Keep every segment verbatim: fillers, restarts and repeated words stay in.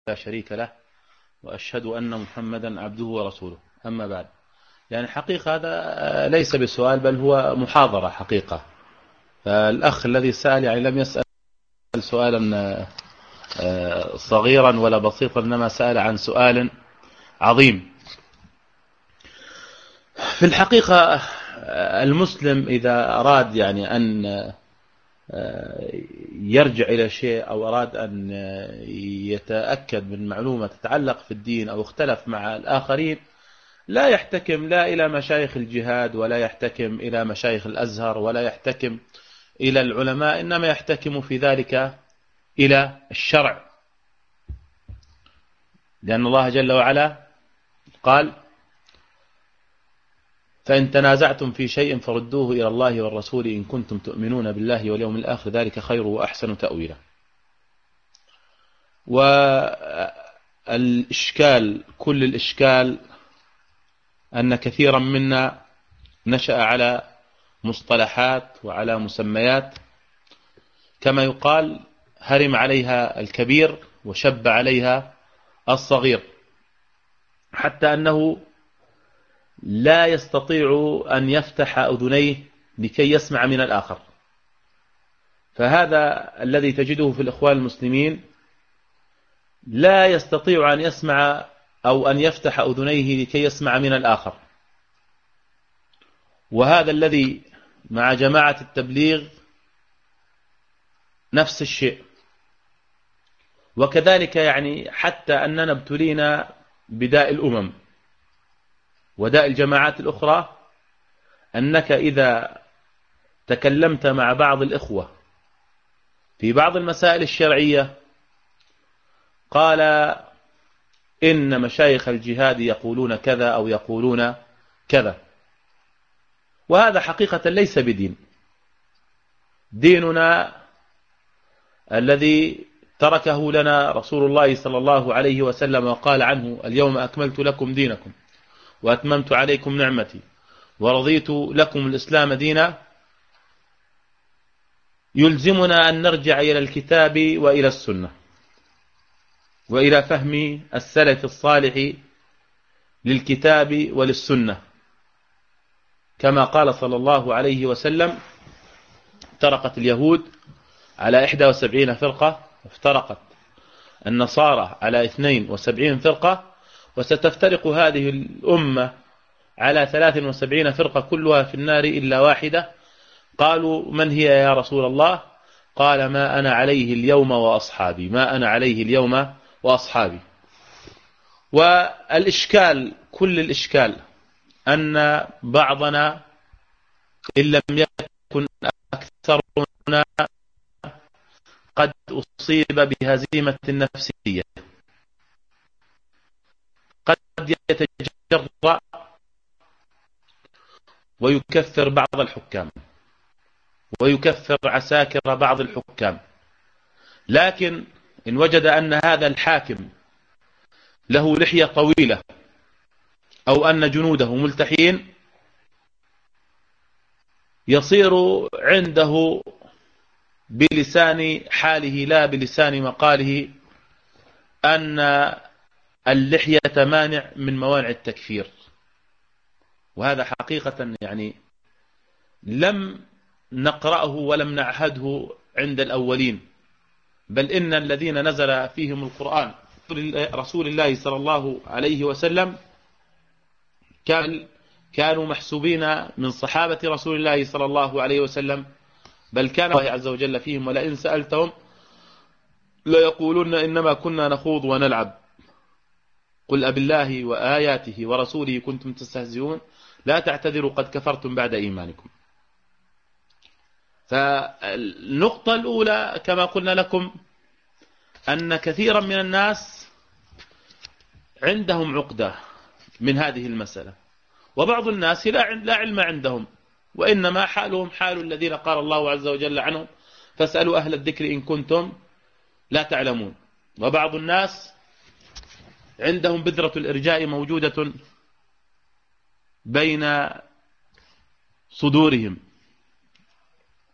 لا شريك له، وأشهد أن محمدا عبده ورسوله. أما بعد، يعني حقيقة هذا ليس بسؤال بل هو محاضرة حقيقة. فالأخ الذي سأل يعني لم يسأل سؤالا صغيرا ولا بسيطا، إنما سأل عن سؤال عظيم. في الحقيقة المسلم إذا أراد يعني أن يرجع إلى شيء أو أراد أن يتأكد من معلومة تتعلق في الدين أو اختلف مع الآخرين، لا يحتكم لا إلى مشايخ الجهاد ولا يحتكم إلى مشايخ الأزهر ولا يحتكم إلى العلماء، إنما يحتكم في ذلك إلى الشرع، لأن الله جل وعلا قال: فإن تنازعتم في شيء فردوه إلى الله والرسول إن كنتم تؤمنون بالله واليوم الآخر ذلك خير وأحسن تأويلا. والإشكال كل الإشكال أن كثيرا منا نشأ على مصطلحات وعلى مسميات، كما يقال: هرم عليها الكبير وشب عليها الصغير، حتى أنه لا يستطيع أن يفتح أذنيه لكي يسمع من الآخر. فهذا الذي تجده في الإخوان المسلمين لا يستطيع أن يسمع أو أن يفتح أذنيه لكي يسمع من الآخر. وهذا الذي مع جماعة التبليغ نفس الشيء. وكذلك يعني حتى أننا ابتلينا بداء الأمم وداء الجماعات الأخرى، أنك إذا تكلمت مع بعض الإخوة في بعض المسائل الشرعية قال: إن مشايخ الجهاد يقولون كذا أو يقولون كذا. وهذا حقيقة ليس بدين. ديننا الذي تركه لنا رسول الله صلى الله عليه وسلم وقال عنه: اليوم أكملت لكم دينكم وأتممت عليكم نعمتي ورضيت لكم الإسلام دينا، يلزمنا أن نرجع إلى الكتاب وإلى السنة وإلى فهم السلف الصالح للكتاب وللسنة، كما قال صلى الله عليه وسلم: افترقت اليهود على إحدى وسبعين فرقة، وافترقت النصارى على اثنين وسبعين فرقة، وستفترق هذه الأمة على ثلاث وسبعين فرقة كلها في النار إلا واحدة. قالوا: من هي يا رسول الله؟ قال: ما أنا عليه اليوم وأصحابي ما أنا عليه اليوم وأصحابي. والإشكال كل الإشكال أن بعضنا إن لم يكن أكثرنا قد أصيب بهزيمة نفسية، قد يتجرأ ويكفر بعض الحكام ويكفر عساكر بعض الحكام، لكن إن وجد أن هذا الحاكم له لحية طويلة أو أن جنوده ملتحين، يصير عنده بلسان حاله لا بلسان مقاله أن اللحية مانع من موانع التكفير. وهذا حقيقة يعني لم نقرأه ولم نعهده عند الأولين، بل إن الذين نزل فيهم القرآن رسول الله صلى الله عليه وسلم كانوا محسوبين من صحابة رسول الله صلى الله عليه وسلم، بل كان الله عز وجل فيهم: ولئن سألتهم ليقولون إنما كنا نخوض ونلعب قل أبالله وآياته ورسوله كنتم تستهزئون لا تعتذروا قد كفرتم بعد إيمانكم. فالنقطة الأولى كما قلنا لكم أن كثيرا من الناس عندهم عقدة من هذه المسألة، وبعض الناس لا علم عندهم، وإنما حالهم حال الذين قال الله عز وجل عنهم: فاسألوا أهل الذكر إن كنتم لا تعلمون. وبعض الناس عندهم بذرة الإرجاء موجودة بين صدورهم.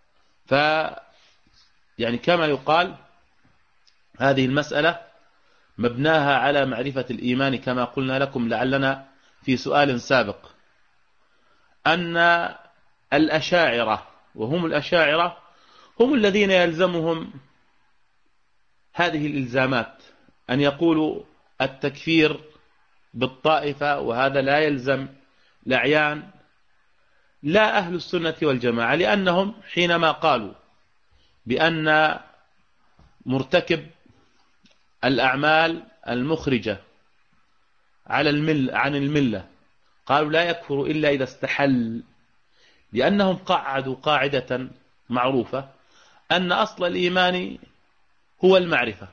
ف يعني كما يقال هذه المسألة مبناها على معرفة الإيمان كما قلنا لكم لعلنا في سؤال سابق، أن الأشاعرة، وهم الأشاعرة هم الذين يلزمهم هذه الإلزامات، أن يقولوا التكفير بالطائفة، وهذا لا يلزم الأعيان، لا أهل السنة والجماعة، لأنهم حينما قالوا بأن مرتكب الأعمال المخرجة على المل عن الملة قالوا لا يكفر إلا إذا استحل، لأنهم قعدوا قاعدة معروفة أن أصل الإيمان هو المعرفة.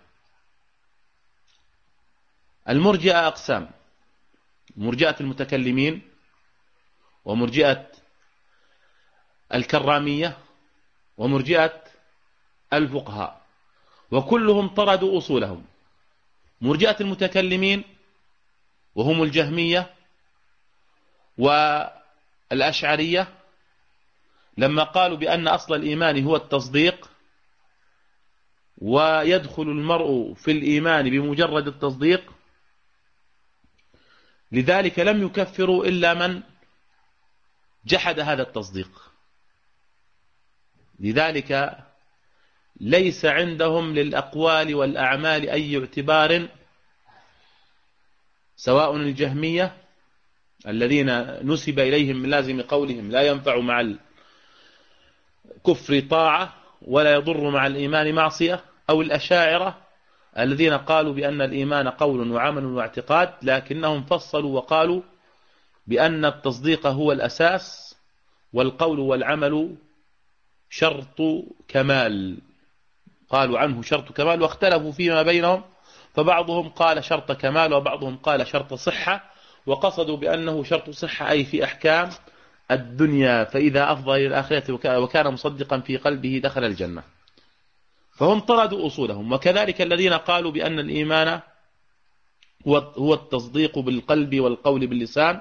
المرجئة أقسام: مرجئة المتكلمين، ومرجئة الكرامية، ومرجئة الفقهاء، وكلهم طردوا أصولهم. مرجئة المتكلمين وهم الجهمية والأشعرية لما قالوا بأن أصل الإيمان هو التصديق، ويدخل المرء في الإيمان بمجرد التصديق، لذلك لم يكفروا إلا من جحد هذا التصديق. لذلك ليس عندهم للأقوال والأعمال أي اعتبار، سواء الجهمية الذين نسب إليهم من لازم قولهم لا ينفع مع الكفر طاعة ولا يضر مع الإيمان معصية، أو الأشاعرة الذين قالوا بأن الإيمان قول وعمل واعتقاد، لكنهم فصلوا وقالوا بأن التصديق هو الأساس والقول والعمل شرط كمال، قالوا عنه شرط كمال، واختلفوا فيما بينهم، فبعضهم قال شرط كمال وبعضهم قال شرط صحة، وقصدوا بأنه شرط صحة أي في أحكام الدنيا، فإذا أفضى إلى الآخرة وكان مصدقا في قلبه دخل الجنة. فهم طردوا أصولهم. وكذلك الذين قالوا بأن الإيمان هو التصديق بالقلب والقول باللسان،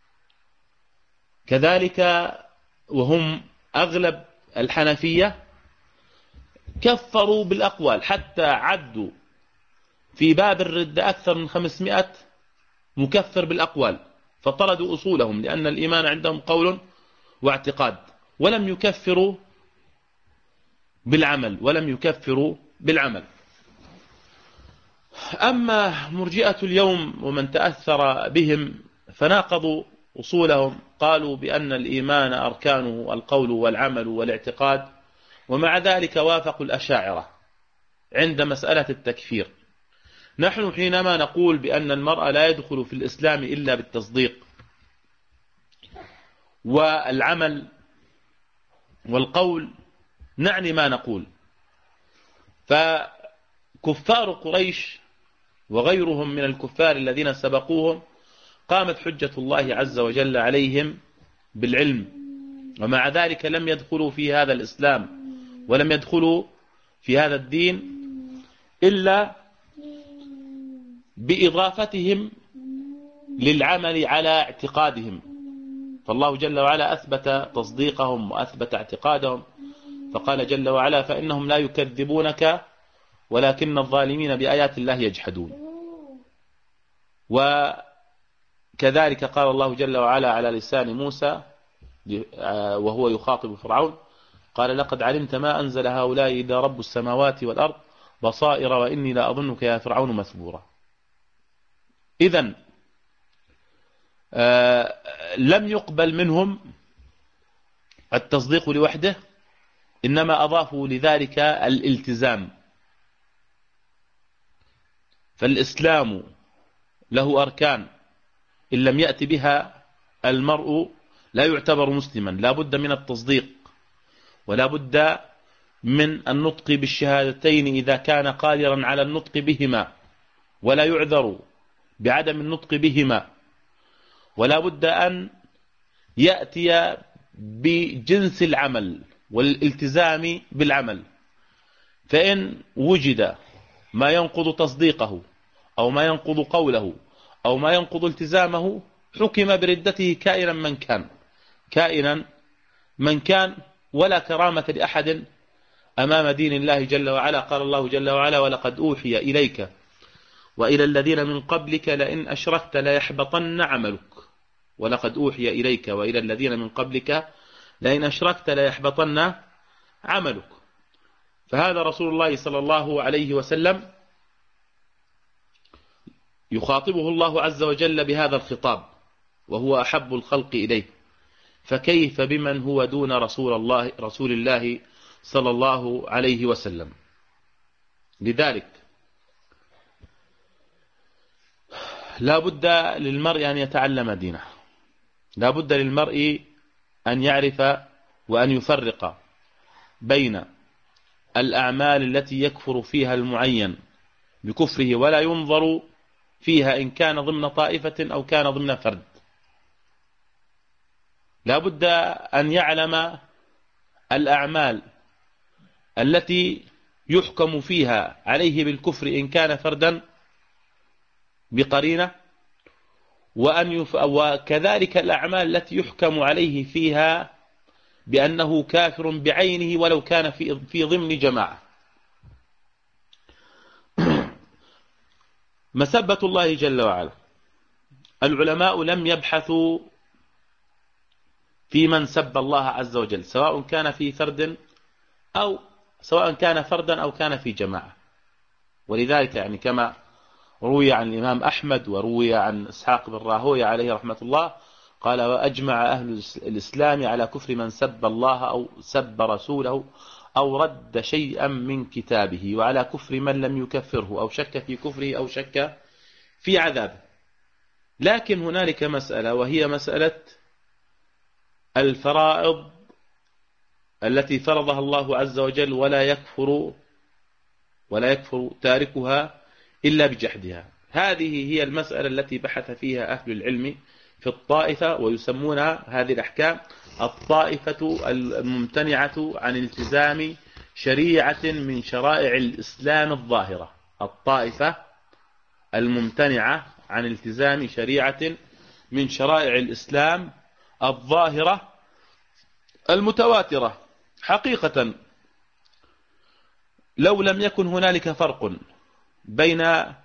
كذلك وهم أغلب الحنفية كفروا بالأقوال، حتى عدوا في باب الردة أكثر من خمسمائة مكفر بالأقوال، فطردوا أصولهم، لأن الإيمان عندهم قول واعتقاد، ولم يكفروا بالعمل ولم يكفروا بالعمل. أما مرجئة اليوم ومن تأثر بهم فناقضوا أصولهم، قالوا بأن الإيمان أركانه القول والعمل والاعتقاد، ومع ذلك وافقوا الأشاعرة عند مسألة التكفير. نحن حينما نقول بأن المرء لا يدخل في الإسلام إلا بالتصديق والعمل والقول، نعني ما نقول. فكفار قريش وغيرهم من الكفار الذين سبقوهم قامت حجة الله عز وجل عليهم بالعلم، ومع ذلك لم يدخلوا في هذا الإسلام ولم يدخلوا في هذا الدين إلا بإضافتهم للعمل على اعتقادهم. فالله جل وعلا أثبت تصديقهم وأثبت اعتقادهم، فقال جل وعلا: فإنهم لا يكذبونك ولكن الظالمين بآيات الله يجحدون. وكذلك قال الله جل وعلا على لسان موسى وهو يخاطب فرعون: قال لقد علمت ما أنزل هؤلاء إلا رب السماوات والأرض بصائر وإني لا أظنك يا فرعون مثبورا. إذن آه لم يقبل منهم التصديق لوحده، إنما أضافوا لذلك الالتزام. فالإسلام له أركان إن لم يأتي بها المرء لا يعتبر مسلما، لا بد من التصديق، ولا بد من النطق بالشهادتين إذا كان قادرا على النطق بهما، ولا يعذر بعدم النطق بهما، ولا بد أن يأتي بجنس العمل والالتزام بالعمل. فإن وجد ما ينقض تصديقه أو ما ينقض قوله أو ما ينقض التزامه حكم بردته كائنا من كان كائنا من كان ولا كرامة لأحد أمام دين الله جل وعلا. قال الله جل وعلا: ولقد أوحي إليك وإلى الذين من قبلك لئن أشركت ليحبطن عملك ولقد أوحي إليك وإلى الذين من قبلك لئن أشركت ليحبطن عملك. فهذا رسول الله صلى الله عليه وسلم يخاطبه الله عز وجل بهذا الخطاب وهو أحب الخلق إليه، فكيف بمن هو دون رسول الله رسول الله صلى الله عليه وسلم؟ لذلك لا بد للمرء أن يتعلم دينه، لا بد للمرء أن يعرف وأن يفرق بين الأعمال التي يكفر فيها المعين بكفره ولا ينظر فيها إن كان ضمن طائفة أو كان ضمن فرد. لا بد أن يعلم الأعمال التي يحكم فيها عليه بالكفر إن كان فردا بقرينة، وأن يف... وكذلك الأعمال التي يحكم عليه فيها بأنه كافر بعينه ولو كان في في ضمن جماعة. مسبة الله جل وعلا، العلماء لم يبحثوا في من سب الله عز وجل سواء كان في فرد أو سواء كان فردا أو كان في جماعة. ولذلك يعني كما روي عن الإمام أحمد وروي عن إسحاق بن راهويه عليه رحمة الله قال: وأجمع أهل الإسلام على كفر من سب الله أو سب رسوله أو رد شيئا من كتابه، وعلى كفر من لم يكفره أو شك في كفره أو شك في عذابه. لكن هنالك مسألة، وهي مسألة الفرائض التي فرضها الله عز وجل ولا يكفر ولا يكفر تاركها إلا بجحدها. هذه هي المسألة التي بحث فيها أهل العلم في الطائفة، ويسمونها هذه الأحكام الطائفة الممتنعة عن التزام شريعة من شرائع الإسلام الظاهرة. الطائفة الممتنعة عن التزام شريعة من شرائع الإسلام الظاهرة المتواترة. حقيقة لو لم يكن هنالك فرق بين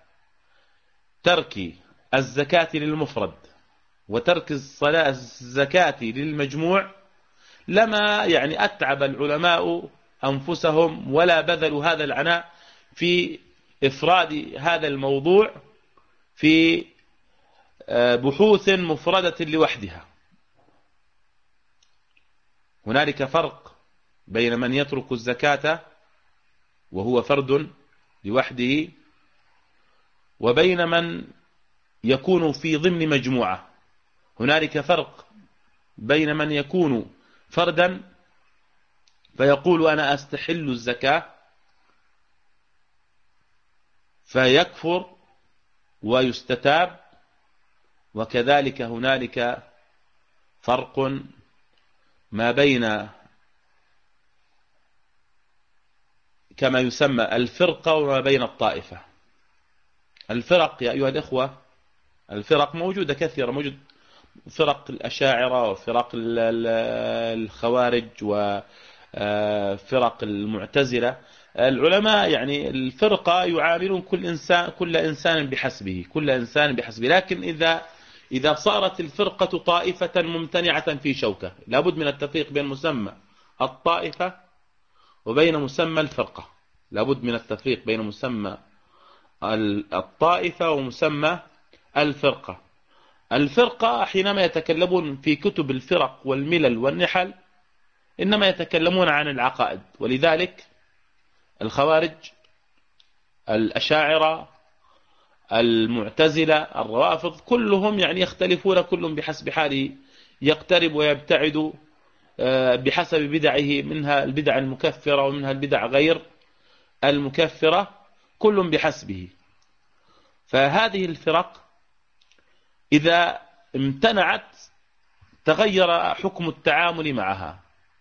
ترك الزكاة للمفرد وترك الصلاة الزكاة للمجموع لما يعني أتعب العلماء أنفسهم ولا بذلوا هذا العناء في إفراد هذا الموضوع في بحوث مفردة لوحدها. هنالك فرق بين من يترك الزكاة وهو فرد لوحده وبين من يكون في ضمن مجموعة. هنالك فرق بين من يكون فردا فيقول أنا أستحل الزكاة فيكفر ويستتاب، وكذلك هنالك فرق ما بين كما يسمى الفرقة وما بين الطائفة. الفرق يا أيها الإخوة، الفرق موجودة كثيرة، موجود فرق الأشاعرة وفرق الخوارج وفرق المعتزلة. العلماء يعني الفرقة يعاملون كل إنسان كل إنسان بحسبه كل إنسان بحسبه لكن إذا إذا صارت الفرقة طائفة ممتنعة في شوكة لابد من التفريق بين مسمى الطائفة وبين مسمى الفرقة. لابد من التفريق بين مسمى الطائفة ومسمى الفرقة. الفرقة حينما يتكلمون في كتب الفرق والملل والنحل إنما يتكلمون عن العقائد، ولذلك الخوارج، الأشاعرة، المعتزلة، الروافض كلهم يعني يختلفون كلهم بحسب حاله، يقترب ويبتعد بحسب بدعه، منها البدع المكفرة ومنها البدع غير المكفرة، كل بحسبه. فهذه الفرق إذا امتنعت تغير حكم التعامل معها.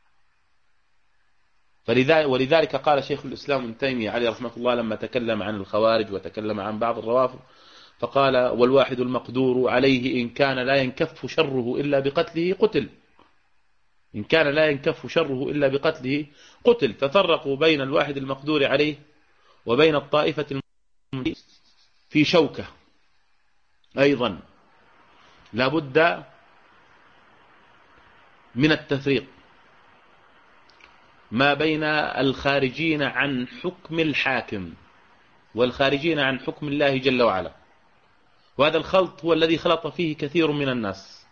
ولذلك قال شيخ الإسلام ابن تيمية عليه رحمة الله لما تكلم عن الخوارج وتكلم عن بعض الروافض فقال: والواحد المقدور عليه إن كان لا ينكف شره إلا بقتله قتل. إن كان لا ينكف شره إلا بقتله قتل. ففرقوا بين الواحد المقدور عليه وبين الطائفة المؤمنة في شوكة أيضا لا بد من التفريق ما بين الخارجين عن حكم الحاكم والخارجين عن حكم الله جل وعلا، وهذا الخلط هو الذي خلط فيه كثير من الناس.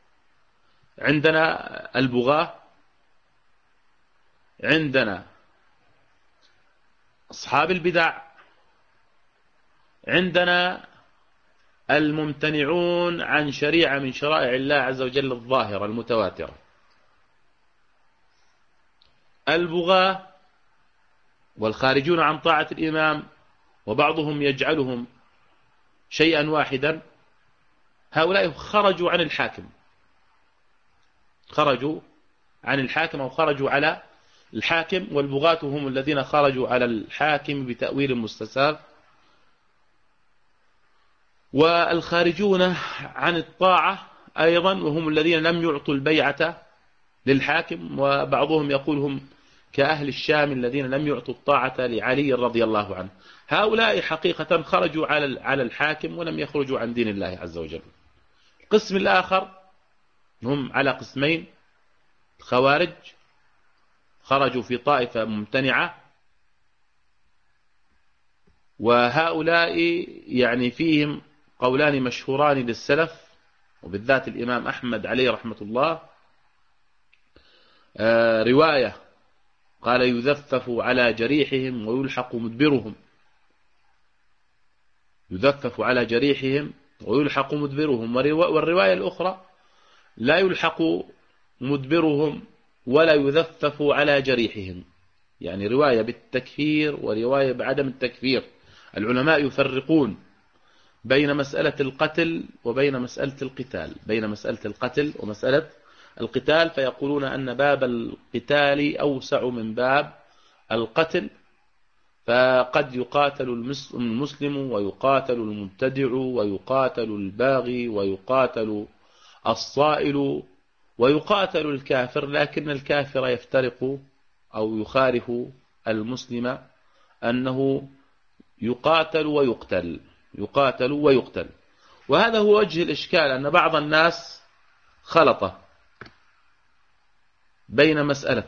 عندنا البغاة، عندنا أصحاب البدع، عندنا الممتنعون عن شريعة من شرائع الله عز وجل الظاهرة المتواترة. البغاة والخارجون عن طاعة الإمام وبعضهم يجعلهم شيئا واحدا، هؤلاء خرجوا عن الحاكم، خرجوا عن الحاكم أو خرجوا على الحاكم، والبغاة هم الذين خرجوا على الحاكم بتأويل مستساغ. والخارجون عن الطاعة أيضا وهم الذين لم يعطوا البيعة للحاكم، وبعضهم يقول هم كأهل الشام الذين لم يعطوا الطاعة لعلي رضي الله عنه. هؤلاء حقيقة خرجوا على على الحاكم ولم يخرجوا عن دين الله عز وجل. القسم الآخر هم على قسمين: الخوارج خرجوا في طائفة ممتنعة، وهؤلاء يعني فيهم قولان مشهوران للسلف وبالذات الإمام أحمد عليه رحمة الله. آه رواية قال: يذفف على جريحهم ويلحق مدبرهم، يذفف على جريحهم ويلحق مدبرهم. والرواية الأخرى: لا يلحق مدبرهم ولا يذفف على جريحهم، يعني رواية بالتكفير ورواية بعدم التكفير. العلماء يفرقون بين مسألة القتل وبين مسألة القتال، بين مسألة القتل ومسألة القتال، فيقولون أن باب القتال أوسع من باب القتل، فقد يقاتل المسلم ويقاتل المبتدع ويقاتل الباغي ويقاتل الصائل ويقاتل الكافر، لكن الكافر يفترق أو يخالف المسلم أنه يقاتل ويقتل، يقاتل ويقتل. وهذا هو وجه الإشكال، أن بعض الناس خلط بين مسألة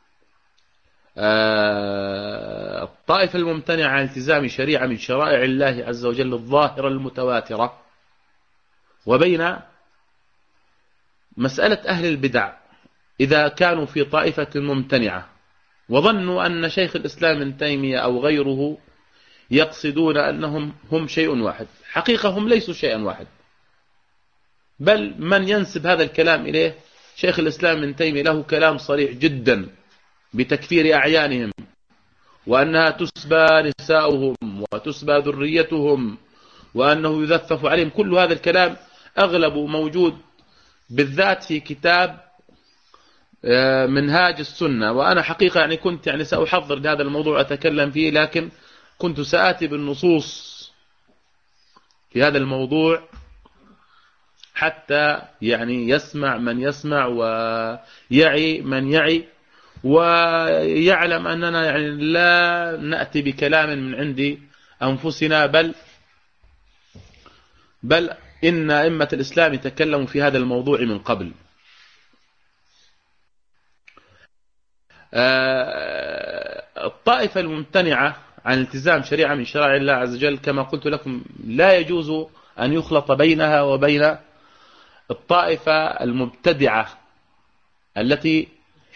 الطائفة الممتنعة عن التزام شريعة من شرائع الله عز وجل الظاهرة المتواترة، وبين مسألة أهل البدع إذا كانوا في طائفة ممتنعة وظنوا أن شيخ الإسلام ابن تيمية أو غيره يقصدون أنهم هم شيء واحد. حقيقة هم ليسوا شيئا واحد، بل من ينسب هذا الكلام إليه شيخ الإسلام ابن تيمية له كلام صريح جدا بتكفير أعيانهم، وأنها تسبى نساؤهم وتسبى ذريتهم وأنه يذفف عليهم. كل هذا الكلام أغلبه موجود بالذات في كتاب منهاج السنة. وأنا حقيقة يعني كنت يعني سأحضر لهذا الموضوع أتكلم فيه، لكن كنت سآتي بالنصوص في هذا الموضوع حتى يعني يسمع من يسمع ويعي من يعي، ويعلم أننا يعني لا نأتي بكلام من عند أنفسنا، بل بل إن أئمة الإسلام تكلموا في هذا الموضوع من قبل. الطائفة الممتنعة عن التزام شريعة من شرائع الله عز وجل كما قلت لكم لا يجوز أن يخلط بينها وبين الطائفة المبتدعة التي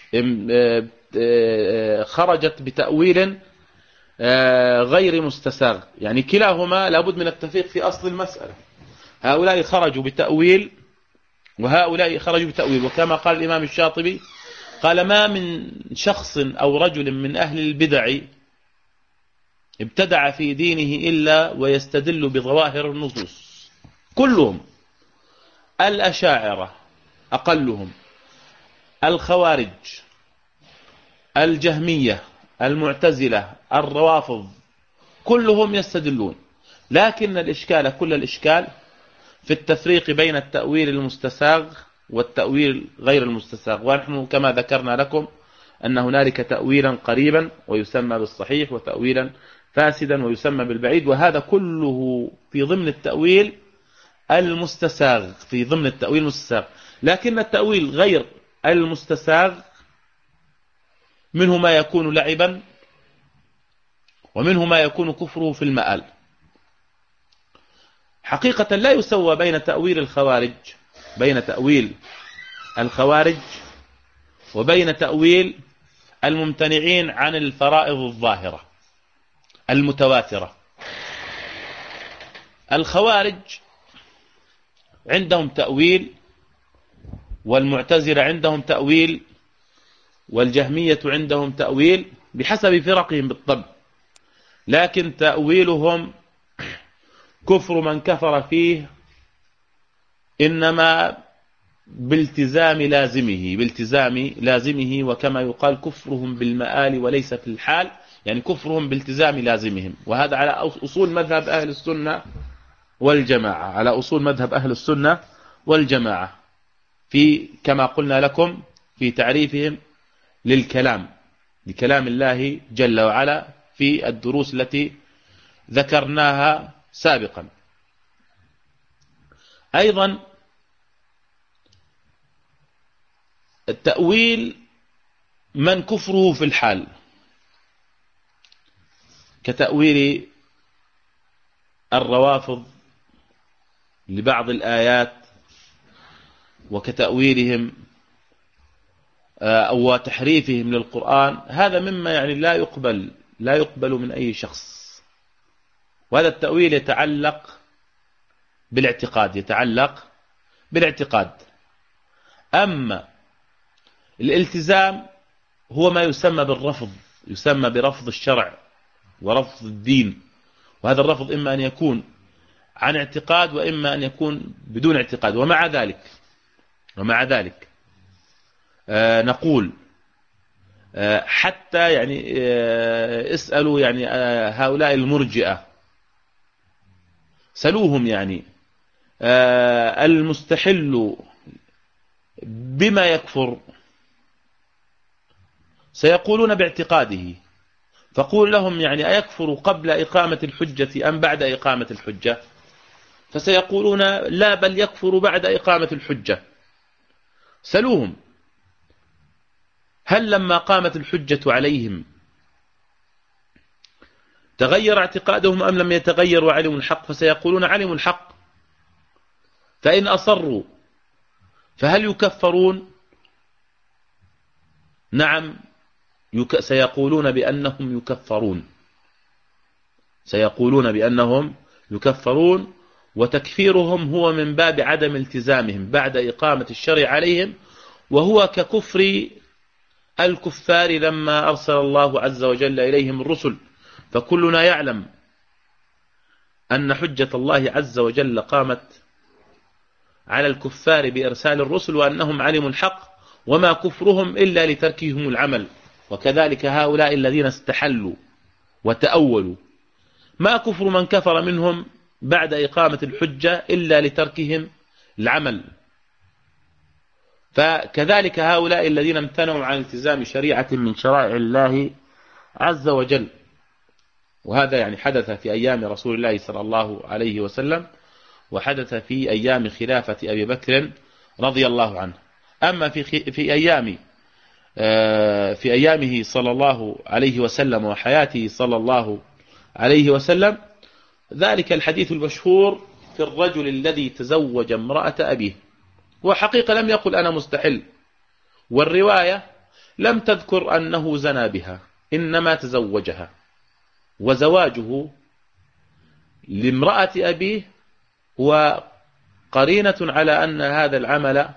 خرجت بتأويل غير مستساغ، يعني كلاهما لابد من التفريق في أصل المسألة. هؤلاء خرجوا بتأويل وهؤلاء خرجوا بتأويل، وكما قال الإمام الشاطبي قال: ما من شخص أو رجل من أهل البدع ابتدع في دينه إلا ويستدل بظواهر النصوص، كلهم، الأشاعرة أقلهم، الخوارج، الجهمية، المعتزلة، الروافض، كلهم يستدلون. لكن الإشكال كل الإشكال في التفريق بين التأويل المستساغ والتأويل غير المستساغ. ونحن كما ذكرنا لكم أن هنالك تأويلا قريبا ويسمى بالصحيح، وتأويلا فاسدا ويسمى بالبعيد، وهذا كله في ضمن التأويل المستساغ، في ضمن التأويل المستساغ. لكن التأويل غير المستساغ منه ما يكون لعبا، ومنه ما يكون كفره في المآل. حقيقة لا يسوى بين تأويل الخوارج بين تأويل الخوارج وبين تأويل الممتنعين عن الفرائض الظاهرة المتواترة. الخوارج عندهم تأويل، والمعتزلة عندهم تأويل، والجهمية عندهم تأويل بحسب فرقهم بالطبع، لكن تأويلهم كفر من كفر فيه إنما بالتزام لازمه بالتزام لازمه وكما يقال كفرهم بالمآل وليس في الحال، يعني كفرهم بالتزام لازمهم. وهذا على أصول مذهب أهل السنة والجماعة على أصول مذهب أهل السنة والجماعة في كما قلنا لكم في تعريفهم للكلام لكلام الله جل وعلا في الدروس التي ذكرناها سابقا. أيضا التأويل من كفره في الحال كتأويل الروافض لبعض الآيات، وكتأويلهم أو تحريفهم للقرآن، هذا مما يعني لا يقبل لا يقبل من أي شخص. وهذا التأويل يتعلق بالاعتقاد يتعلق بالاعتقاد أما الالتزام هو ما يسمى بالرفض يسمى برفض الشرع ورفض الدين. وهذا الرفض إما أن يكون عن اعتقاد وإما أن يكون بدون اعتقاد. ومع ذلك ومع ذلك آه نقول آه حتى يعني آه اسألوا يعني آه هؤلاء المرجئة، سلوهم يعني آه المستحل بما يكفر، سيقولون باعتقاده. فقول لهم يعني أيكفر قبل إقامة الحجة أم بعد إقامة الحجة؟ فسيقولون لا، بل يكفر بعد إقامة الحجة. سلوهم هل لما قامت الحجة عليهم تغير اعتقادهم أم لم يتغير وعلموا الحق؟ فسيقولون علموا الحق. فإن أصروا فهل يكفرون؟ نعم، يك... سيقولون بأنهم يكفرون سيقولون بأنهم يكفرون وتكفيرهم هو من باب عدم التزامهم بعد إقامة الشرع عليهم، وهو ككفر الكفار لما أرسل الله عز وجل إليهم الرسل. فكلنا يعلم أن حجة الله عز وجل قامت على الكفار بإرسال الرسل وأنهم علموا الحق، وما كفرهم إلا لتركهم العمل. وكذلك هؤلاء الذين استحلوا وتأولوا ما كفر من كفر منهم بعد إقامة الحجة إلا لتركهم العمل. فكذلك هؤلاء الذين امتنعوا عن التزام شريعة من شرائع الله عز وجل. وهذا يعني حدث في أيام رسول الله صلى الله عليه وسلم، وحدث في أيام خلافة أبي بكر رضي الله عنه. أما في في أيام في أيامه صلى الله عليه وسلم وحياته صلى الله عليه وسلم، ذلك الحديث المشهور في الرجل الذي تزوج امرأة أبيه. وحقيقة لم يقل أنا مستحل، والرواية لم تذكر أنه زنى بها، إنما تزوجها. وزواجه لامرأة أبيه هو قرينة على أن هذا العمل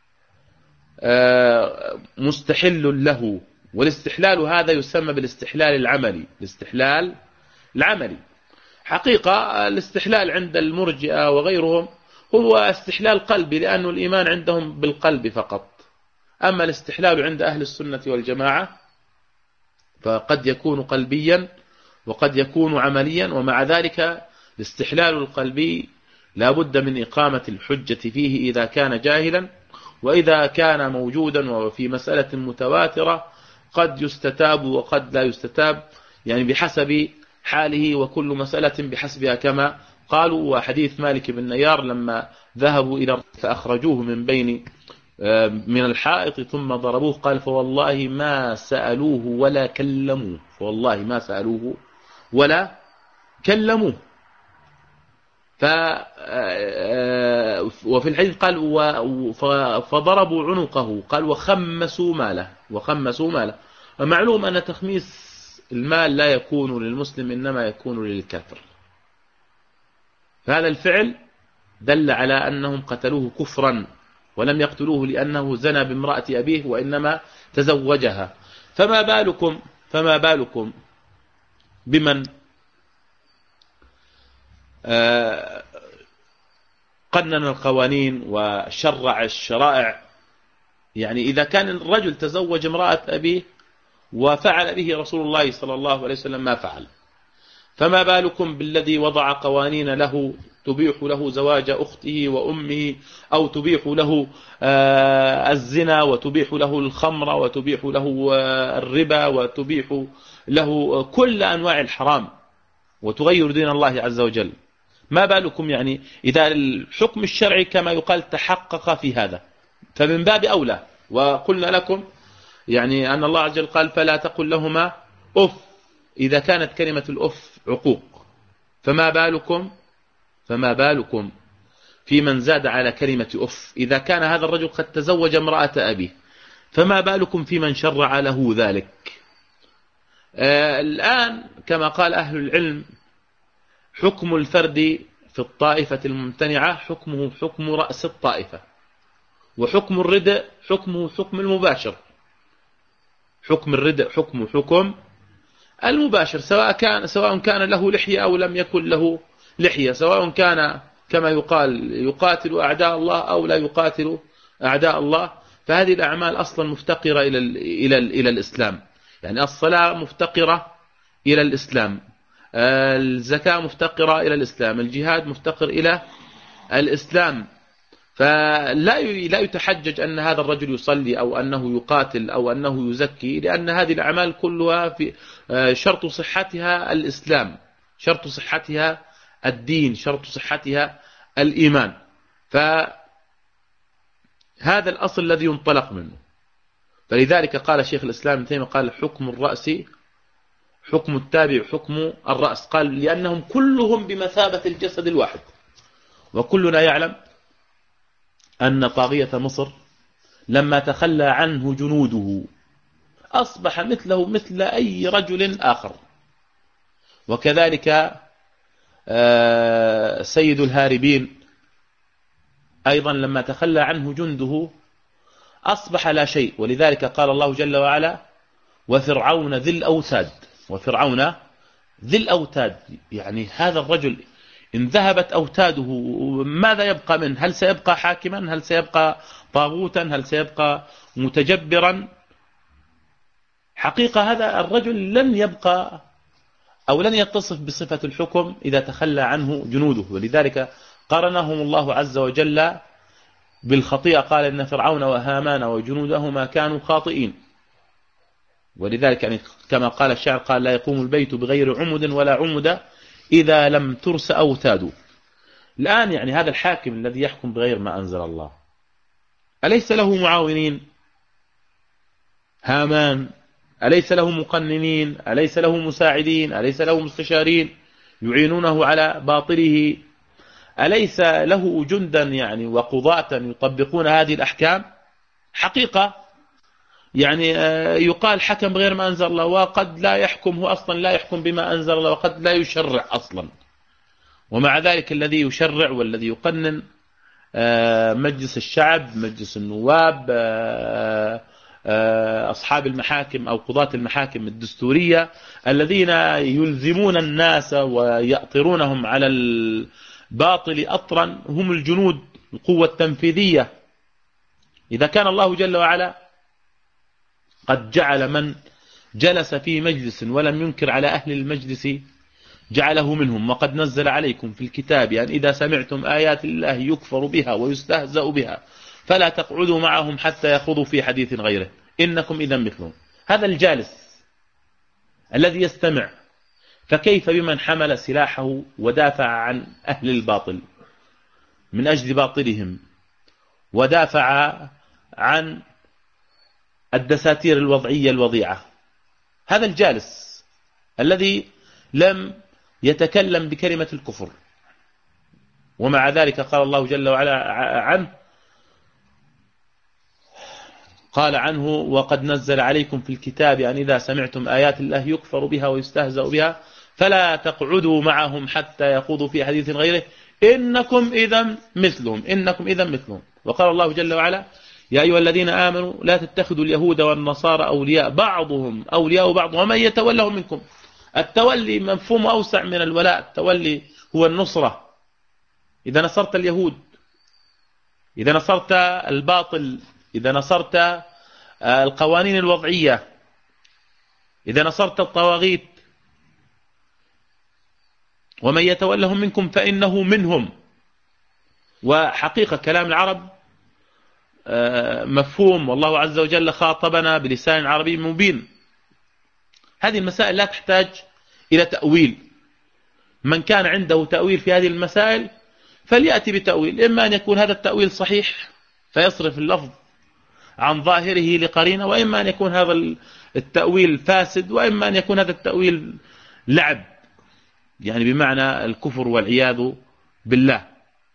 مستحل له. والاستحلال هذا يسمى بالاستحلال العملي الاستحلال العملي. حقيقة الاستحلال عند المرجئة وغيرهم هو استحلال قلبي، لأن الإيمان عندهم بالقلب فقط. أما الاستحلال عند أهل السنة والجماعة فقد يكون قلبيا وقد يكون عمليا. ومع ذلك الاستحلال القلبي لا بد من إقامة الحجة فيه إذا كان جاهلا، وإذا كان موجودا وفي مسألة متواترة قد يستتاب وقد لا يستتاب، يعني بحسب حاله وكل مسألة بحسبها كما قالوا. وحديث مالك بن نيار لما ذهبوا إلى فأخرجوه من بين من الحائط ثم ضربوه قال فوالله ما سألوه ولا كلموه، فوالله ما سألوه ولا كلموه. ف وفي الحديث قال فضربوا عنقه قال وخمسوا ماله وخمسوا ماله. ومعلوم أن تخميس المال لا يكون للمسلم إنما يكون للكافر. فهذا الفعل دل على أنهم قتلوه كفرا ولم يقتلوه لأنه زنى بامرأة أبيه وإنما تزوجها. فما بالكم فما بالكم بمن قنن القوانين وشرع الشرائع. يعني إذا كان الرجل تزوج امرأة أبيه وفعل به رسول الله صلى الله عليه وسلم ما فعل، فما بالكم بالذي وضع قوانين له تبيح له زواج أخته وأمه، أو تبيح له الزنا وتبيح له الخمر وتبيح له الربا وتبيح له كل أنواع الحرام وتغير دين الله عز وجل. ما بالكم يعني إذا الحكم الشرعي كما يقال تحقق في هذا، فمن باب أولى. وقلنا لكم يعني أن الله عز وجل قال فلا تقل لهما أف، إذا كانت كلمة الأف عقوق، فما بالكم فما بالكم في من زاد على كلمة أف. إذا كان هذا الرجل قد تزوج امرأة أبيه فما بالكم في من شرع له ذلك. آه الآن كما قال أهل العلم حكم الفرد في الطائفة الممتنعة حكمه حكم رأس الطائفة، وحكم الردء حكمه حكم المباشر. حكم الردء حكم حكم المباشر، سواء كان سواء كان له لحية أو لم يكن له لحية، سواء كان كما يقال يقاتل أعداء الله أو لا يقاتل أعداء الله. فهذه الأعمال أصلا مفتقرة إلى إلى إلى الإسلام. يعني الصلاة مفتقرة إلى الإسلام، الزكاة مفتقرة إلى الإسلام، الجهاد مفتقر إلى الإسلام. فلا لا يتحجج أن هذا الرجل يصلي أو أنه يقاتل أو أنه يزكي، لأن هذه الأعمال كلها في شرط صحتها الإسلام، شرط صحتها الدين، شرط صحتها الإيمان. فهذا الأصل الذي ينطلق منه. فلذلك قال شيخ الإسلام ابن تيمية قال حكم الرأس حكم التابع حكم الرأس، قال لأنهم كلهم بمثابة الجسد الواحد. وكلنا يعلم أن طاغية مصر لما تخلى عنه جنوده أصبح مثله مثل أي رجل آخر. وكذلك سيد الهاربين أيضا لما تخلى عنه جنده أصبح لا شيء. ولذلك قال الله جل وعلا وفرعون ذي الأوتاد، وفرعون ذي الأوتاد. يعني هذا الرجل إن ذهبت أوتاده ماذا يبقى منه؟ هل سيبقى حاكما؟ هل سيبقى طاغوتا؟ هل سيبقى متجبرا؟ حقيقة هذا الرجل لن يبقى أو لن يتصف بصفة الحكم إذا تخلى عنه جنوده. ولذلك قارنهم الله عز وجل بالخطيئة، قال إن فرعون وهامان وجنودهما كانوا خاطئين. ولذلك يعني كما قال الشاعر قال لا يقوم البيت بغير عمد ولا عمد إذا لم ترس أوتاد. الآن يعني هذا الحاكم الذي يحكم بغير ما أنزل الله أليس له معاونين؟ هامان أليس له مقننين؟ أليس له مساعدين؟ أليس له مستشارين يعينونه على باطله؟ أليس له جندا يعني وقضاة يطبقون هذه الأحكام؟ حقيقة يعني يقال حكم بغير ما أنزل الله، وقد لا يحكم، هو أصلا لا يحكم بما أنزل الله، وقد لا يشرع أصلا. ومع ذلك الذي يشرع والذي يقنن مجلس الشعب، مجلس النواب، أصحاب المحاكم أو قضاة المحاكم الدستورية الذين يلزمون الناس ويأطرونهم على الباطل أطرا هم الجنود، القوة التنفيذية. إذا كان الله جل وعلا قد جعل من جلس في مجلس ولم ينكر على أهل المجلس جعله منهم، وقد نزل عليكم في الكتاب أن يعني إذا سمعتم آيات الله يكفر بها ويستهزأ بها فلا تقعدوا معهم حتى يخوضوا في حديث غيره إنكم إذا مثلهم. هذا الجالس الذي يستمع فكيف بمن حمل سلاحه ودافع عن أهل الباطل من أجل باطلهم، ودافع عن الدساتير الوضعية الوضيعة؟ هذا الجالس الذي لم يتكلم بكلمة الكفر، ومع ذلك قال الله جل وعلا عنه قال عنه: وقد نزل عليكم في الكتاب أن إذا سمعتم آيات الله يكفر بها ويستهزأ بها فلا تقعدوا معهم حتى يخوضوا في حديث غيره إنكم إذا مثلهم إنكم إذا مثلهم. وقال الله جل وعلا: يا أيها الذين آمنوا لا تتخذوا اليهود والنصارى أولياء بعضهم أولياء بعض ومن يتولهم منكم. التولي مفهوم أوسع من الولاء. التولي هو النصرة. إذا نصرت اليهود، إذا نصرت الباطل، إذا نصرت القوانين الوضعية، إذا نصرت الطواغيت، ومن يتولهم منكم فإنه منهم. وحقيقة كلام العرب مفهوم، والله عز وجل خاطبنا بلسان عربي مبين. هذه المسائل لا تحتاج إلى تأويل. من كان عنده تأويل في هذه المسائل فليأتي بتأويل، إما أن يكون هذا التأويل صحيح فيصرف اللفظ عن ظاهره لقرينة، وإما أن يكون هذا التأويل فاسد، وإما أن يكون هذا التأويل لعب، يعني بمعنى الكفر والعياذ بالله.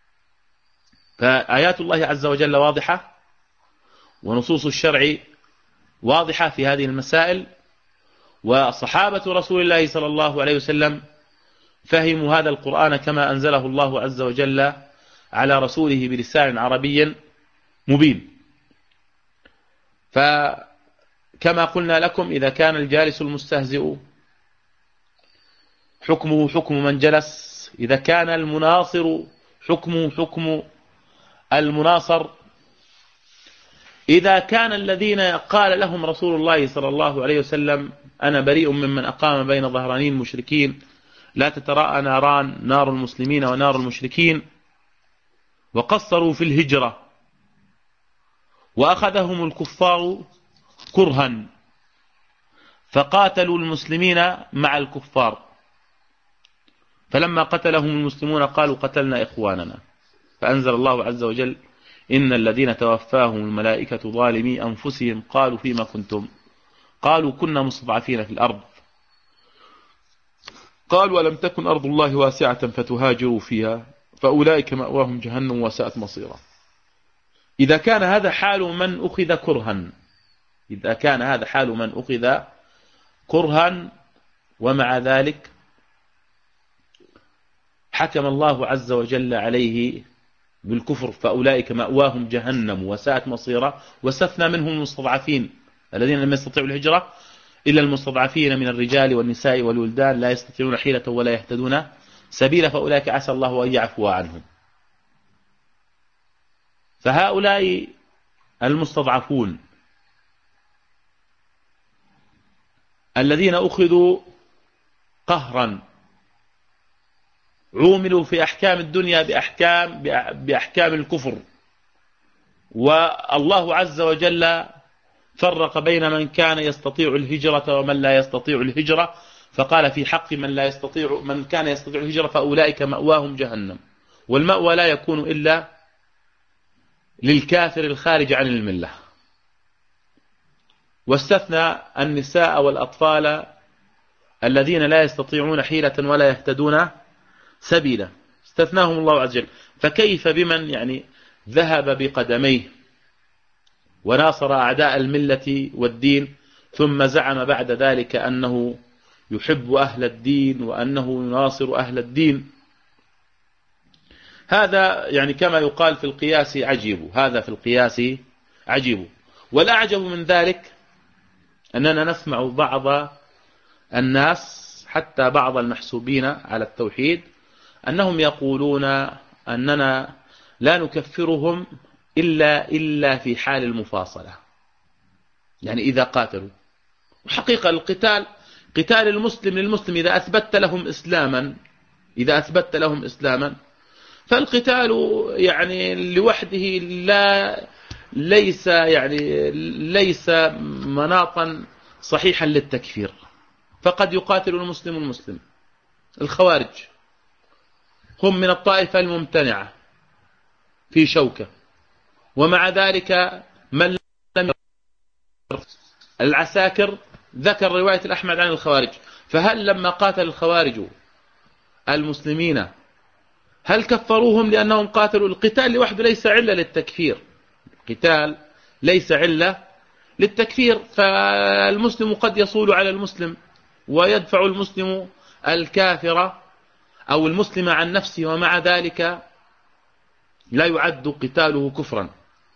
فآيات الله عز وجل واضحة، ونصوص الشرع واضحة في هذه المسائل، وصحابة رسول الله صلى الله عليه وسلم فهموا هذا القرآن كما أنزله الله عز وجل على رسوله بلسان عربي مبين. فكما قلنا لكم، إذا كان الجالس المستهزئ حكمه حكم من جلس، إذا كان المناصر حكمه حكم المناصر، إذا كان الذين قال لهم رسول الله صلى الله عليه وسلم: أنا بريء ممن أقام بين ظهراني المشركين لا تتراءى ناران، نار المسلمين ونار المشركين، وقصروا في الهجرة وأخذهم الكفار كرها فقاتلوا المسلمين مع الكفار، فلما قتلهم المسلمون قالوا قتلنا إخواننا، فأنزل الله عز وجل: إن الذين توفاهم الملائكة ظالمي أنفسهم قالوا فيما كنتم، قالوا كنا مستضعفين في الأرض، قالوا ألم تكن أرض الله واسعة فتهاجروا فيها فأولئك مأواهم جهنم وساءت مصيرا. إذا كان هذا حال من أخذ كرها، إذا كان هذا حال من أخذ كرها ومع ذلك حكم الله عز وجل عليه بالكفر فأولئك مأواهم جهنم وساءت مصيرا، واستثنى منهم المستضعفين الذين لم يستطيعوا الهجرة إلا المستضعفين من الرجال والنساء والولدان لا يستطيعون حيلة ولا يهتدون سبيلا فأولئك عسى الله أن يعفو عنهم. فهؤلاء المستضعفون الذين أخذوا قهرا عوملوا في أحكام الدنيا بأحكام, بأحكام الكفر، والله عز وجل فرق بين من كان يستطيع الهجرة ومن لا يستطيع الهجرة، فقال في حق من لا يستطيع من كان يستطيع الهجرة فأولئك مأواهم جهنم، والمأوى لا يكون إلا للكافر الخارج عن الملة. واستثنى النساء والأطفال الذين لا يستطيعون حيلة ولا يهتدون سبيلا، استثناهم الله عز وجل. فكيف بمن يعني ذهب بقدميه وناصر أعداء الملة والدين ثم زعم بعد ذلك أنه يحب أهل الدين وأنه يناصر أهل الدين؟ هذا يعني كما يقال في القياس عجيب، هذا في القياس عجيب. والأعجب من ذلك أننا نسمع بعض الناس حتى بعض المحسوبين على التوحيد أنهم يقولون أننا لا نكفرهم إلا, إلا في حال المفاصلة، يعني إذا قاتلوا. وحقيقة القتال قتال المسلم للمسلم إذا أثبت لهم إسلاما إذا أثبت لهم إسلاما فالقتال يعني لوحده لا ليس يعني ليس مناطا صحيحا للتكفير، فقد يقاتل المسلم المسلم الخوارج هم من الطائفة الممتنعة في شوكة، ومع ذلك من لم العساكر ذكر رواية الأحمد عن الخوارج. فهل لما قاتل الخوارج المسلمين هل كفروهم لأنهم قاتلوا؟ القتال لوحده ليس علة للتكفير، القتال ليس علة للتكفير. فالمسلم قد يصول على المسلم ويدفع المسلم الكافر أو المسلم عن نفسه، ومع ذلك لا يعد قتاله كفرا.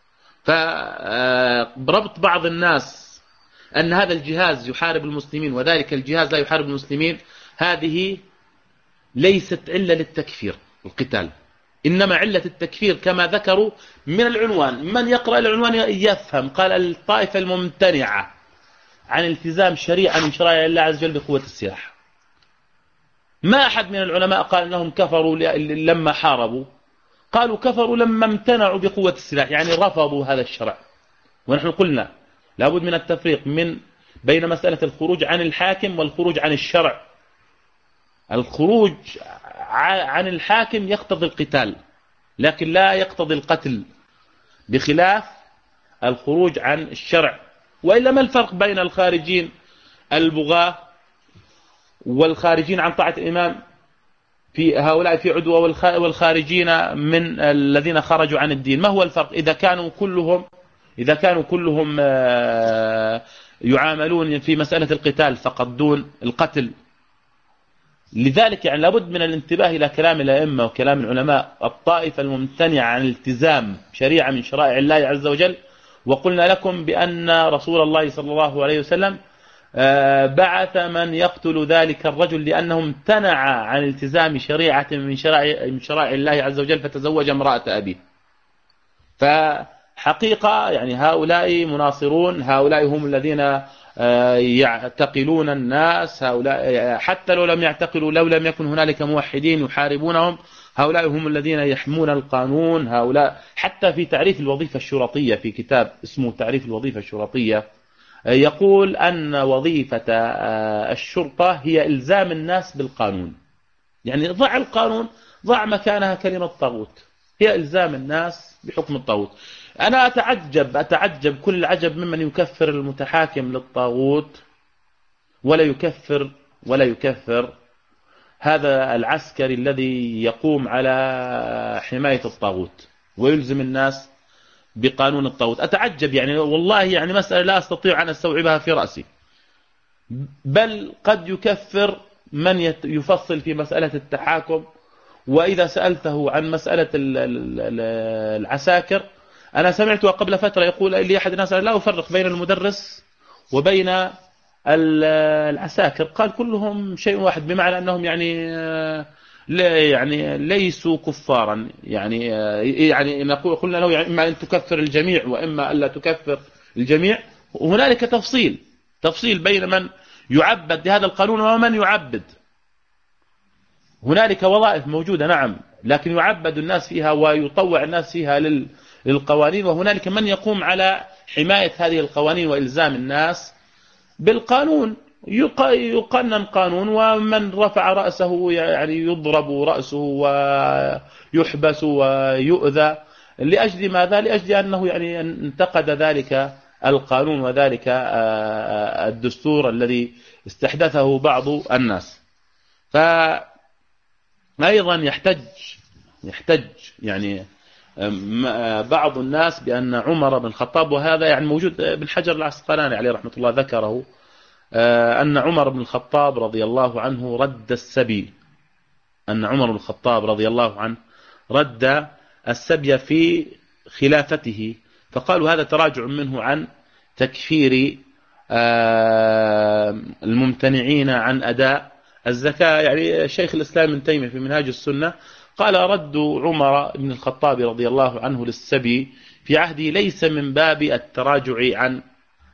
فربط بعض الناس أن هذا الجهاز يحارب المسلمين وذلك الجهاز لا يحارب المسلمين، هذه ليست علة للتكفير القتال، إنما علة التكفير كما ذكروا من العنوان. من يقرأ العنوان يفهم. قال الطائفة الممتنعة عن التزام شريعة من شرائع الله عز وجل بقوة السلاح. ما أحد من العلماء قال أنهم كفروا لما حاربوا، قالوا كفروا لما امتنعوا بقوة السلاح، يعني رفضوا هذا الشرع. ونحن قلنا لابد من التفريق من بين مسألة الخروج عن الحاكم والخروج عن الشرع. الخروج عن الحاكم يقتضي القتال لكن لا يقتضي القتل، بخلاف الخروج عن الشرع. وإلا ما الفرق بين الخارجين البغاة والخارجين عن طاعة الإمام في هؤلاء في عدوة والخارجين من الذين خرجوا عن الدين؟ ما هو الفرق إذا كانوا كلهم إذا كانوا كلهم يعاملون في مسألة القتال فقط دون القتل؟ لذلك يعني لابد من الانتباه إلى كلام الأئمة وكلام العلماء. الطائفة الممتنعة عن الالتزام شريعة من شرائع الله عز وجل، وقلنا لكم بأن رسول الله صلى الله عليه وسلم بعث من يقتل ذلك الرجل لأنه امتنع عن التزام شريعة من شرائع, من شرائع الله عز وجل فتزوج امرأة أبيه. فحقيقة يعني هؤلاء مناصرون، هؤلاء هم الذين يعتقلون الناس، هؤلاء حتى لو لم يعتقلوا، لو لم يكن هنالك موحدين يحاربونهم، هؤلاء هم الذين يحمون القانون. هؤلاء حتى في تعريف الوظيفة الشرطية في كتاب اسمه تعريف الوظيفة الشرطية يقول أن وظيفة الشرطة هي إلزام الناس بالقانون، يعني ضع القانون، ضع مكانها كلمة طاغوت، هي إلزام الناس بحكم الطاغوت. أنا أتعجب أتعجب كل العجب ممن يكفر المتحاكم للطاغوت ولا يكفر ولا يكفر هذا العسكري الذي يقوم على حماية الطاغوت ويلزم الناس بقانون الطاغوت. أتعجب يعني والله، يعني مسألة لا أستطيع أن أستوعبها في رأسي. بل قد يكفر من يفصل في مسألة التحاكم. وإذا سألته عن مسألة العساكر، أنا سمعته قبل فترة يقول لي أحد الناس لا أفرق بين المدرس وبين العساكر، قال كلهم شيء واحد، بمعنى أنهم يعني لا يعني ليسوا كفارا، يعني يعني نقول قلنا له يعني إما أن تكفر الجميع وإما ألا تكفر الجميع. وهنالك تفصيل تفصيل بين من يعبد بهذا القانون ومن يعبد. هنالك وظائف موجودة نعم، لكن يعبد الناس فيها ويطوع الناس فيها للقوانين، وهنالك من يقوم على حماية هذه القوانين وإلزام الناس بالقانون. يقنن قانون، ومن رفع رأسه يعني يضرب رأسه ويحبس ويؤذى. لأجل ماذا؟ لأجل أنه يعني انتقد ذلك القانون وذلك الدستور الذي استحدثه بعض الناس. فأيضا يحتج يحتج يعني بعض الناس بأن عمر بن الخطاب، وهذا يعني موجود ابن حجر العسقلاني عليه رحمة الله ذكره، أن عمر بن الخطاب رضي الله عنه رد السبي أن عمر بن الخطاب رضي الله عنه رد السبي في خلافته، فقالوا هذا تراجع منه عن تكفير الممتنعين عن أداء الزكاة. يعني شيخ الإسلام ابن تيمية في منهاج السنة قال رد عمر بن الخطاب رضي الله عنه للسبي في عهده ليس من باب التراجع عن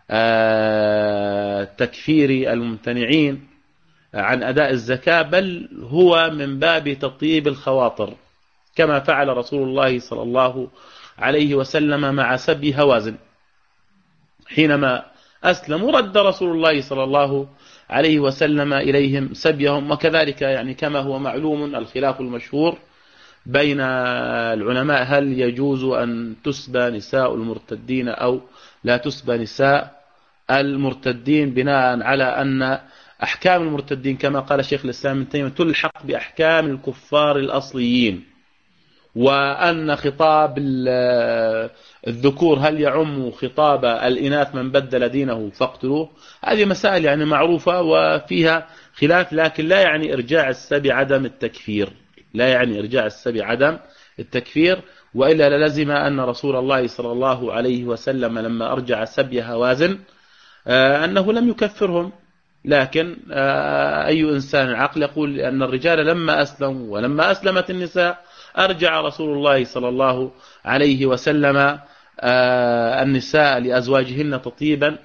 تكفير الممتنعين عن أداء الزكاة، بل هو من باب تطيب الخواطر، كما فعل رسول الله صلى الله عليه وسلم مع سبي هوازن حينما أسلم. رد رسول الله صلى الله عليه وسلم إليهم سبيهم. وكذلك يعني كما هو معلوم الخلاف المشهور بين العلماء هل يجوز أن تسبى نساء المرتدين أو لا تسبى نساء المرتدين، بناء على أن أحكام المرتدين كما قال شيخ الإسلام ابن تيمية تلحق بأحكام الكفار الأصليين، وأن خطاب الذكور هل يعم خطاب الإناث من بدل دينه فاقتلوه. هذه مسائل يعني معروفة وفيها خلاف، لكن لا يعني إرجاع السبي عدم التكفير، لا يعني إرجاع السبي عدم التكفير، وإلا للزم أن رسول الله صلى الله عليه وسلم لما أرجع سبي هوازن أنه لم يكفرهم. لكن أي إنسان عقل يقول أن الرجال لما أسلموا ولما أسلمت النساء أرجع رسول الله صلى الله عليه وسلم النساء لأزواجهن تطيبا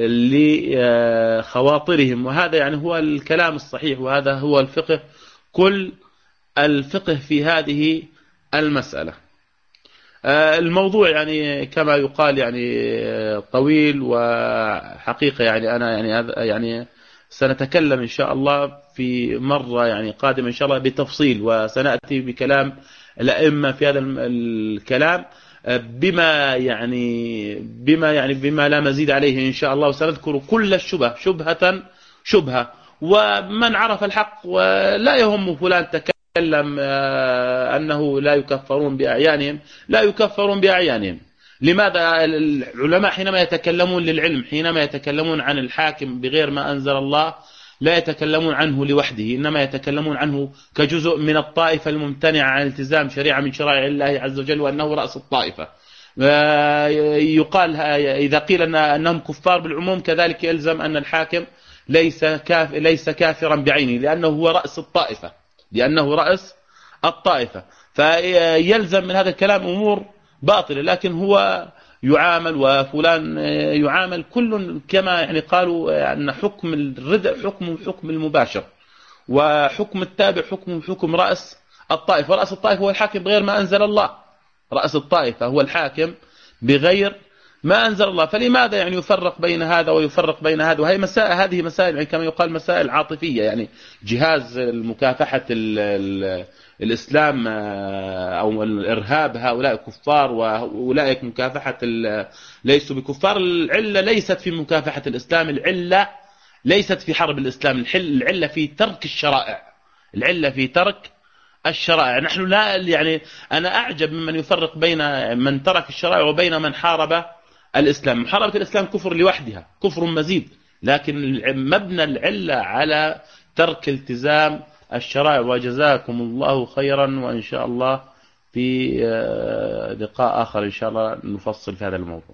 لخواطرهم. وهذا يعني هو الكلام الصحيح، وهذا هو الفقه، كل الفقه في هذه المسألة. الموضوع يعني كما يقال يعني طويل، وحقيقة يعني أنا يعني يعني سنتكلم إن شاء الله في مرة يعني قادمة إن شاء الله بتفصيل، وسنأتي بكلام الأئمة في هذا الكلام بما يعني بما يعني بما لا مزيد عليه إن شاء الله، وسنذكر كل الشبه شبهة شبهة، ومن عرف الحق ولا يهم فلان تكلم أنه لا يكفرون بأعيانهم، لا يكفرون بأعيانهم. لماذا العلماء حينما يتكلمون للعلم، حينما يتكلمون عن الحاكم بغير ما أنزل الله، لا يتكلمون عنه لوحده، إنما يتكلمون عنه كجزء من الطائفة الممتنعة عن التزام شريعة من شرائع الله عز وجل، وأنه رأس الطائفة. يقال إذا قيل أنهم كفار بالعموم كذلك يلزم أن الحاكم ليس كاف ليس كافرا بعينه، لأنه هو رأس الطائفة، لأنه رأس الطائفة. فيلزم من هذا الكلام أمور باطلة، لكن هو يعامل وفلان يعامل، كل كما يعني قالوا أن حكم الردع حكم حكم المباشر، وحكم التابع حكم حكم رأس الطائفة. رأس الطائفة هو الحاكم بغير ما أنزل الله، رأس الطائفة هو الحاكم بغير ما أنزل الله. فلماذا يعني يفرق بين هذا ويفرق بين هذا؟ وهي مسائل، هذه مسائل يعني كما يقال مسائل عاطفية، يعني جهاز المكافحة ال ال الإسلام أو الإرهاب هؤلاء كفار وأولئك مكافحة ليسوا بكفار. العلة ليست في مكافحة الإسلام، العلة ليست في حرب الإسلام، العلة في ترك الشرائع، العلة في ترك الشرائع. نحن لا يعني أنا أعجب ممن يفرق بين من ترك الشرائع وبين من حارب الإسلام. محاربة الإسلام كفر لوحدها، كفر مزيد، لكن مبنى العلة على ترك التزام الشرائع. وجزاكم الله خيرا، وإن شاء الله في لقاء آخر إن شاء الله نفصل في هذا الموضوع.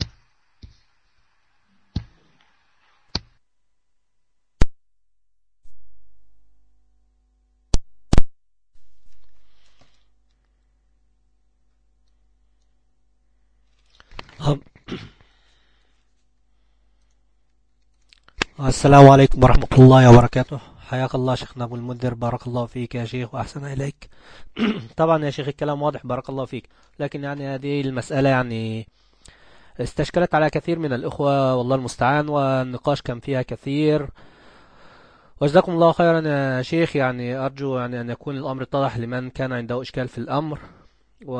السلام عليكم ورحمة الله وبركاته. حياك الله شيخنا أبو المنذر، بارك الله فيك يا شيخ وأحسن إليك. طبعا يا شيخ الكلام واضح، بارك الله فيك، لكن يعني هذه المسألة يعني استشكلت على كثير من الإخوة، والله المستعان، والنقاش كان فيها كثير. وجزاكم الله خيرا يا شيخ، يعني أرجو يعني أن يكون الأمر اتضح لمن كان عنده إشكال في الأمر، و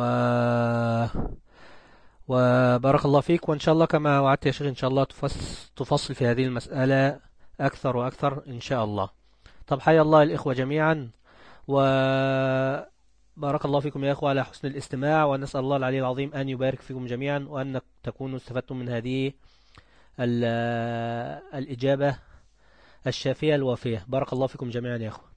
وبارك الله فيك. وإن شاء الله كما وعدت يا شيخ إن شاء الله تفصل في هذه المسألة أكثر وأكثر إن شاء الله. طب حيا الله الإخوة جميعا، وبارك الله فيكم يا إخوة على حسن الاستماع، ونسأل الله العلي العظيم أن يبارك فيكم جميعا، وأن تكونوا استفدتم من هذه الإجابة الشافية الوافية. بارك الله فيكم جميعا يا إخوة.